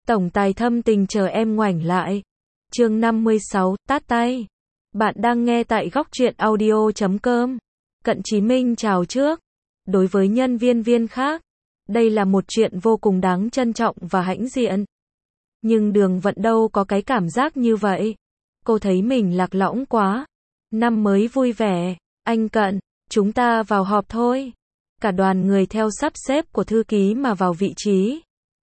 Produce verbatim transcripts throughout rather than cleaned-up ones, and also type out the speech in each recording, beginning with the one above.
Tổng tài thâm tình chờ em ngoảnh lại. Chương năm mươi sáu, tát tay. Bạn đang nghe tại góc truyện audio chấm com. Cận Chí Minh chào trước. Đối với nhân viên viên khác, đây là một chuyện vô cùng đáng trân trọng và hãnh diện. Nhưng Đường Vận đâu có cái cảm giác như vậy. Cô thấy mình lạc lõng quá. Năm mới vui vẻ, anh Cận, chúng ta vào họp thôi. Cả đoàn người theo sắp xếp của thư ký mà vào vị trí.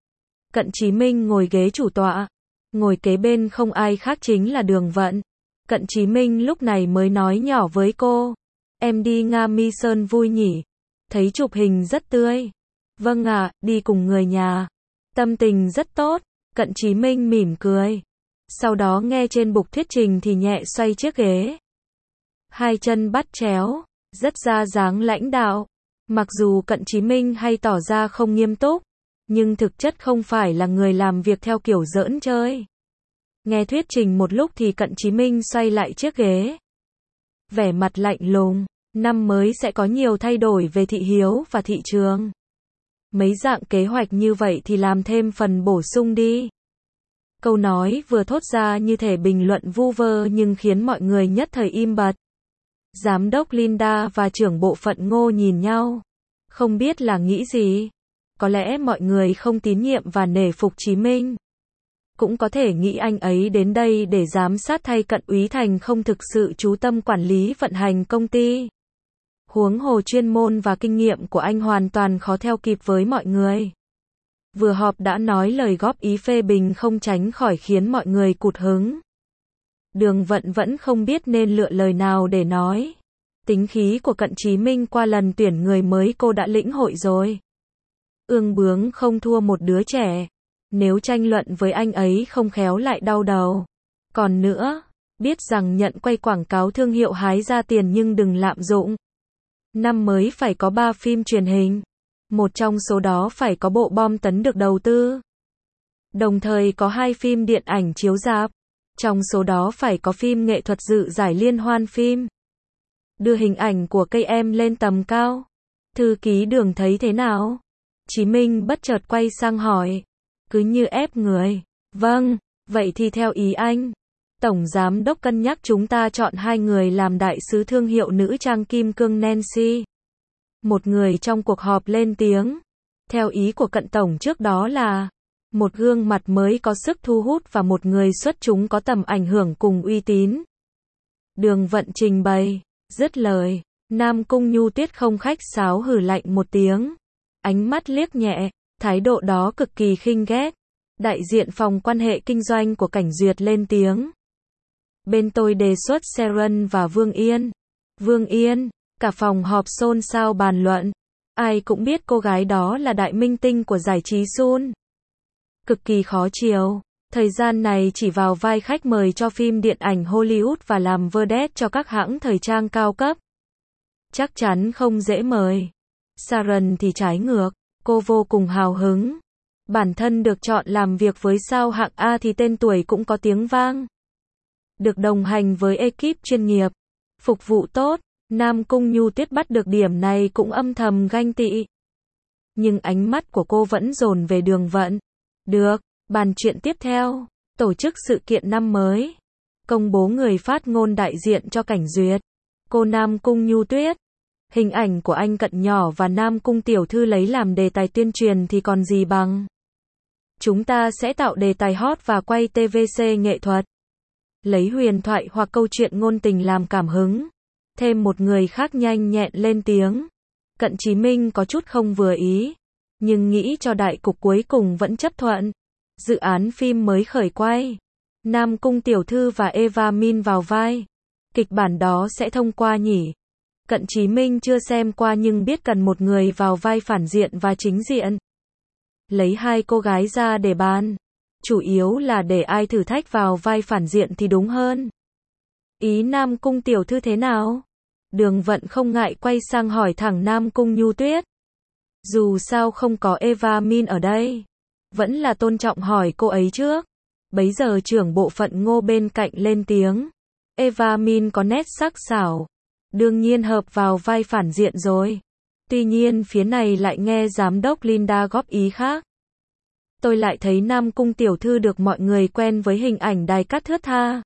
Cận Chí Minh ngồi ghế chủ tọa. Ngồi kế bên không ai khác chính là Đường Vận. Cận Chí Minh lúc này mới nói nhỏ với cô. Em đi Nga Mi Sơn vui nhỉ? Thấy chụp hình rất tươi. Vâng ạ, đi cùng người nhà. Tâm tình rất tốt. Cận Chí Minh mỉm cười. Sau đó nghe trên bục thuyết trình thì nhẹ xoay chiếc ghế. Hai chân bắt chéo, rất ra dáng lãnh đạo. Mặc dù Cận Chí Minh hay tỏ ra không nghiêm túc, nhưng thực chất không phải là người làm việc theo kiểu giỡn chơi. Nghe thuyết trình một lúc thì Cận Chí Minh xoay lại chiếc ghế. Vẻ mặt lạnh lùng, năm mới sẽ có nhiều thay đổi về thị hiếu và thị trường. Mấy dạng kế hoạch như vậy thì làm thêm phần bổ sung đi. Câu nói vừa thốt ra như thể bình luận vu vơ nhưng khiến mọi người nhất thời im bặt. Giám đốc Linda và trưởng bộ phận Ngô nhìn nhau. Không biết là nghĩ gì. Có lẽ mọi người không tín nhiệm và nể phục Chí Minh. Cũng có thể nghĩ anh ấy đến đây để giám sát thay Cận Úy Thành không thực sự chú tâm quản lý vận hành công ty. Huống hồ chuyên môn và kinh nghiệm của anh hoàn toàn khó theo kịp với mọi người. Vừa họp đã nói lời góp ý phê bình không tránh khỏi khiến mọi người cụt hứng. Đường Vận vẫn không biết nên lựa lời nào để nói. Tính khí của Cận Chí Minh qua lần tuyển người mới cô đã lĩnh hội rồi. Ương bướng không thua một đứa trẻ. Nếu tranh luận với anh ấy không khéo lại đau đầu. Còn nữa, biết rằng nhận quay quảng cáo thương hiệu hái ra tiền nhưng đừng lạm dụng. Năm mới phải có ba phim truyền hình. Một trong số đó phải có bộ bom tấn được đầu tư. Đồng thời có hai phim điện ảnh chiếu rạp. Trong số đó phải có phim nghệ thuật dự giải liên hoan phim. Đưa hình ảnh của cây em lên tầm cao. Thư ký Đường thấy thế nào? Chí Minh bất chợt quay sang hỏi. Cứ như ép người. Vâng, vậy thì theo ý anh. Tổng giám đốc cân nhắc chúng ta chọn hai người làm đại sứ thương hiệu nữ trang kim cương Nancy. Một người trong cuộc họp lên tiếng. Theo ý của Cận tổng trước đó là một gương mặt mới có sức thu hút và một người xuất chúng có tầm ảnh hưởng cùng uy tín. Đường Vận trình bày. Dứt lời, Nam Cung Nhu Tuyết không khách sáo hừ lạnh một tiếng. Ánh mắt liếc nhẹ, thái độ đó cực kỳ khinh ghét. Đại diện phòng quan hệ kinh doanh của Cảnh Duyệt lên tiếng. Bên tôi đề xuất Sharon và Vương Yên. Vương Yên, cả phòng họp xôn xao bàn luận. Ai cũng biết cô gái đó là đại minh tinh của giải trí Sun. Cực kỳ khó chiều. Thời gian này chỉ vào vai khách mời cho phim điện ảnh Hollywood và làm vedette cho các hãng thời trang cao cấp. Chắc chắn không dễ mời. Sharon thì trái ngược. Cô vô cùng hào hứng. Bản thân được chọn làm việc với sao hạng A thì tên tuổi cũng có tiếng vang. Được đồng hành với ekip chuyên nghiệp. Phục vụ tốt. Nam Cung Nhu Tuyết bắt được điểm này cũng âm thầm ganh tị. Nhưng ánh mắt của cô vẫn dồn về Đường Vận. Được, bàn chuyện tiếp theo. Tổ chức sự kiện năm mới. Công bố người phát ngôn đại diện cho Cảnh Duyệt. Cô Nam Cung Nhu Tuyết. Hình ảnh của anh Cận nhỏ và Nam Cung tiểu thư lấy làm đề tài tuyên truyền thì còn gì bằng. Chúng ta sẽ tạo đề tài hot và quay tê vê xê nghệ thuật. Lấy huyền thoại hoặc câu chuyện ngôn tình làm cảm hứng. Thêm một người khác nhanh nhẹn lên tiếng. Cận Chí Minh có chút không vừa ý. Nhưng nghĩ cho đại cục cuối cùng vẫn chấp thuận. Dự án phim mới khởi quay. Nam Cung tiểu thư và Eva Min vào vai. Kịch bản đó sẽ thông qua nhỉ? Cận Chí Minh chưa xem qua nhưng biết cần một người vào vai phản diện và chính diện. Lấy hai cô gái ra để bàn. Chủ yếu là để ai thử thách vào vai phản diện thì đúng hơn. Ý Nam Cung tiểu thư thế nào? Đường Vận không ngại quay sang hỏi thẳng Nam Cung Nhu Tuyết. Dù sao không có Eva Min ở đây. Vẫn là tôn trọng hỏi cô ấy trước. Bấy giờ trưởng bộ phận Ngô bên cạnh lên tiếng. Eva Min có nét sắc sảo. Đương nhiên hợp vào vai phản diện rồi. Tuy nhiên phía này lại nghe giám đốc Linda góp ý khác. tôi lại thấy Nam Cung tiểu thư được mọi người quen với hình ảnh đài cát thướt tha.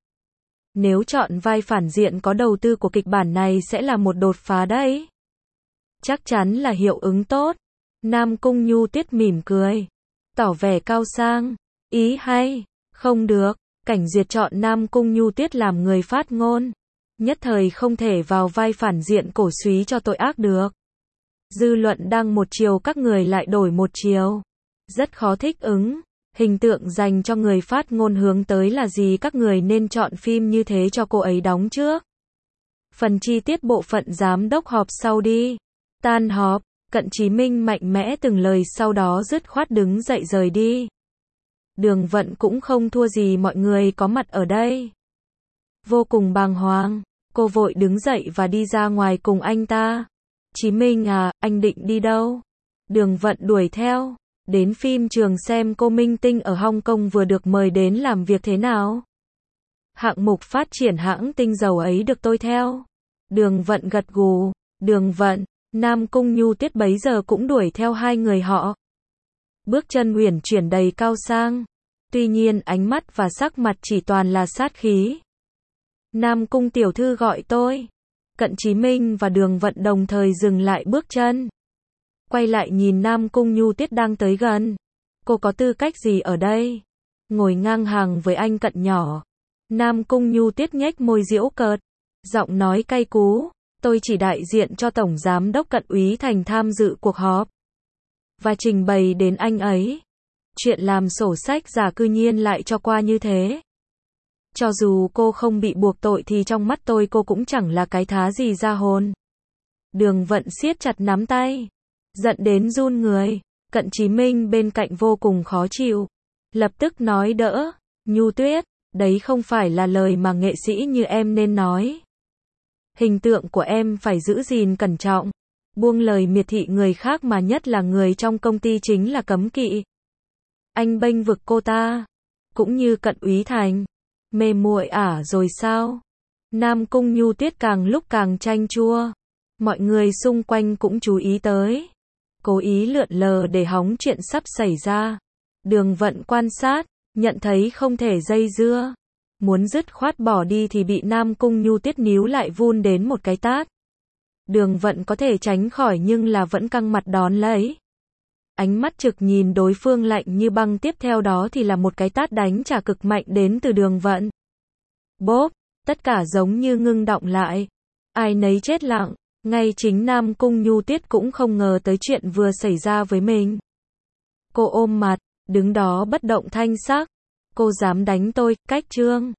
Nếu chọn vai phản diện có đầu tư của kịch bản này sẽ là một đột phá đấy. Chắc chắn là hiệu ứng tốt. Nam Cung Nhu Tuyết mỉm cười, tỏ vẻ cao sang. Ý hay, không được, Cảnh Duyệt chọn Nam Cung Nhu Tuyết làm người phát ngôn. Nhất thời không thể vào vai phản diện cổ súy cho tội ác được. Dư luận đang một chiều các người lại đổi một chiều. Rất khó thích ứng. Hình tượng dành cho người phát ngôn hướng tới là gì, các người nên chọn phim như thế cho cô ấy đóng trước. Phần chi tiết bộ phận giám đốc họp sau đi. Tan họp, Cận Chí Minh mạnh mẽ từng lời sau đó dứt khoát đứng dậy rời đi. Đường Vận cũng không thua gì mọi người có mặt ở đây. Vô cùng bàng hoàng, cô vội đứng dậy và đi ra ngoài cùng anh ta. Chí Minh à, anh định đi đâu? Đường Vận đuổi theo. Đến phim trường xem cô minh tinh ở Hong Kong vừa được mời đến làm việc thế nào. Hạng mục phát triển hãng tinh dầu ấy được tôi theo. Đường Vận gật gù. Đường Vận, Nam Cung Nhu Tuyết bấy giờ cũng đuổi theo hai người họ. Bước chân uyển chuyển đầy cao sang. Tuy nhiên ánh mắt và sắc mặt chỉ toàn là sát khí. Nam Cung tiểu thư gọi tôi. Cận Chí Minh và Đường Vận đồng thời dừng lại bước chân. Quay lại nhìn Nam Cung Nhu Tuyết đang tới gần. Cô có tư cách gì ở đây? Ngồi ngang hàng với anh Cận nhỏ. Nam Cung Nhu Tuyết nhếch môi giễu cợt. Giọng nói cay cú. Tôi chỉ đại diện cho Tổng Giám đốc Cận Úy Thành tham dự cuộc họp. Và trình bày đến anh ấy. Chuyện làm sổ sách giả cư nhiên lại cho qua như thế. Cho dù cô không bị buộc tội thì trong mắt tôi cô cũng chẳng là cái thá gì ra hồn. Đường Vận siết chặt nắm tay. Giận đến run người. Cận Chí Minh bên cạnh vô cùng khó chịu. Lập tức nói đỡ. Nhu Tuyết, đấy không phải là lời mà nghệ sĩ như em nên nói. Hình tượng của em phải giữ gìn cẩn trọng. Buông lời miệt thị người khác mà nhất là người trong công ty chính là cấm kỵ. Anh bênh vực cô ta. Cũng như Cận Úy Thành. Mê muội ả rồi sao? Nam Cung Nhu Tuyết càng lúc càng chanh chua. Mọi người xung quanh cũng chú ý tới. Cố ý lượn lờ để hóng chuyện sắp xảy ra. Đường Vận quan sát, nhận thấy không thể dây dưa. Muốn dứt khoát bỏ đi thì bị Nam Cung Nhu Tuyết níu lại vun đến một cái tát. Đường Vận có thể tránh khỏi nhưng là vẫn căng mặt đón lấy. Ánh mắt trực nhìn đối phương lạnh như băng, tiếp theo đó thì là một cái tát đánh trả cực mạnh đến từ Đường Vận. Bốp, tất cả giống như ngưng động lại. Ai nấy chết lặng, ngay chính Nam Cung Nhu Tuyết cũng không ngờ tới chuyện vừa xảy ra với mình. Cô ôm mặt, đứng đó bất động thanh sắc. Cô dám đánh tôi, cách trương.